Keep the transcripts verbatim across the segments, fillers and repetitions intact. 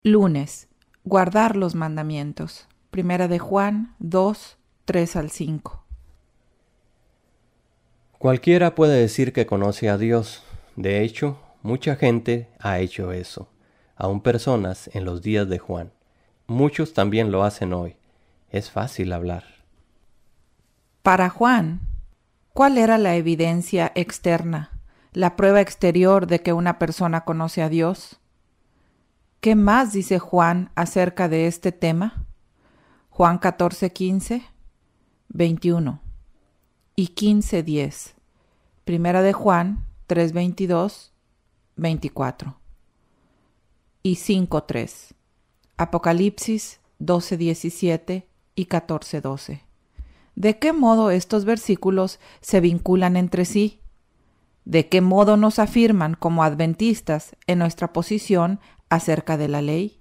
Lunes. Guardar los mandamientos. Primera de Juan dos, tres al cinco. Cualquiera puede decir que conoce a Dios. De hecho, mucha gente ha hecho eso, aun personas en los días de Juan. Muchos también lo hacen hoy. Es fácil hablar. Para Juan, ¿cuál era la evidencia externa, la prueba exterior de que una persona conoce a Dios? ¿Qué más dice Juan acerca de este tema? Juan catorce, quince, veintiuno y quince, diez. Primera de Juan tres, veintidós, veinticuatro y cinco, tres. Apocalipsis doce, diecisiete y catorce, doce. ¿De qué modo estos versículos se vinculan entre sí? ¿De qué modo nos afirman como adventistas en nuestra posición acerca de la ley?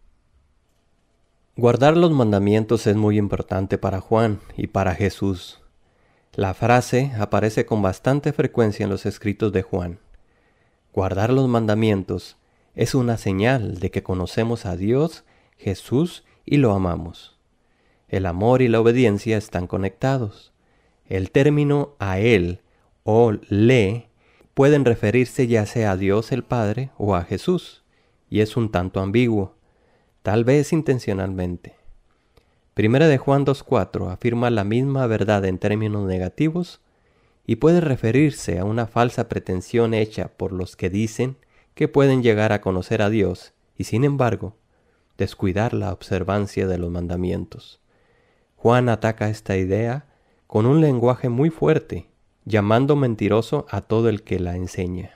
Guardar los mandamientos es muy importante para Juan y para Jesús. La frase aparece con bastante frecuencia en los escritos de Juan. Guardar los mandamientos es una señal de que conocemos a Dios, Jesús y lo amamos. El amor y la obediencia están conectados. El término a Él o le pueden referirse ya sea a Dios el Padre o a Jesús, y es un tanto ambiguo, tal vez intencionalmente. Primera de Juan dos cuatro afirma la misma verdad en términos negativos y puede referirse a una falsa pretensión hecha por los que dicen que pueden llegar a conocer a Dios y, sin embargo, descuidar la observancia de los mandamientos. Juan ataca esta idea con un lenguaje muy fuerte, llamando mentiroso a todo el que la enseña.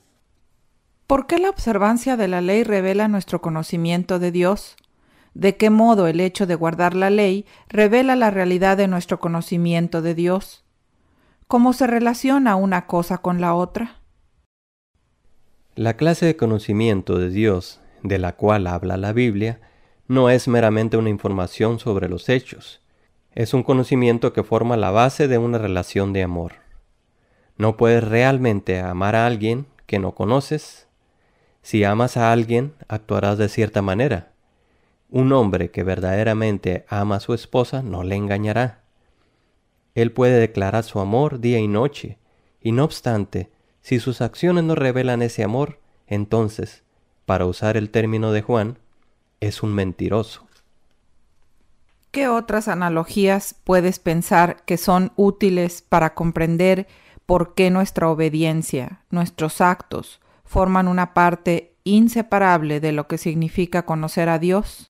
¿Por qué la observancia de la ley revela nuestro conocimiento de Dios? ¿De qué modo el hecho de guardar la ley revela la realidad de nuestro conocimiento de Dios? ¿Cómo se relaciona una cosa con la otra? La clase de conocimiento de Dios de la cual habla la Biblia no es meramente una información sobre los hechos. Es un conocimiento que forma la base de una relación de amor. No puedes realmente amar a alguien que no conoces. Si amas a alguien, actuarás de cierta manera. Un hombre que verdaderamente ama a su esposa no le engañará. Él puede declarar su amor día y noche, y no obstante, si sus acciones no revelan ese amor, entonces, para usar el término de Juan, es un mentiroso. ¿Qué otras analogías puedes pensar que son útiles para comprender por qué nuestra obediencia, nuestros actos, forman una parte inseparable de lo que significa conocer a Dios?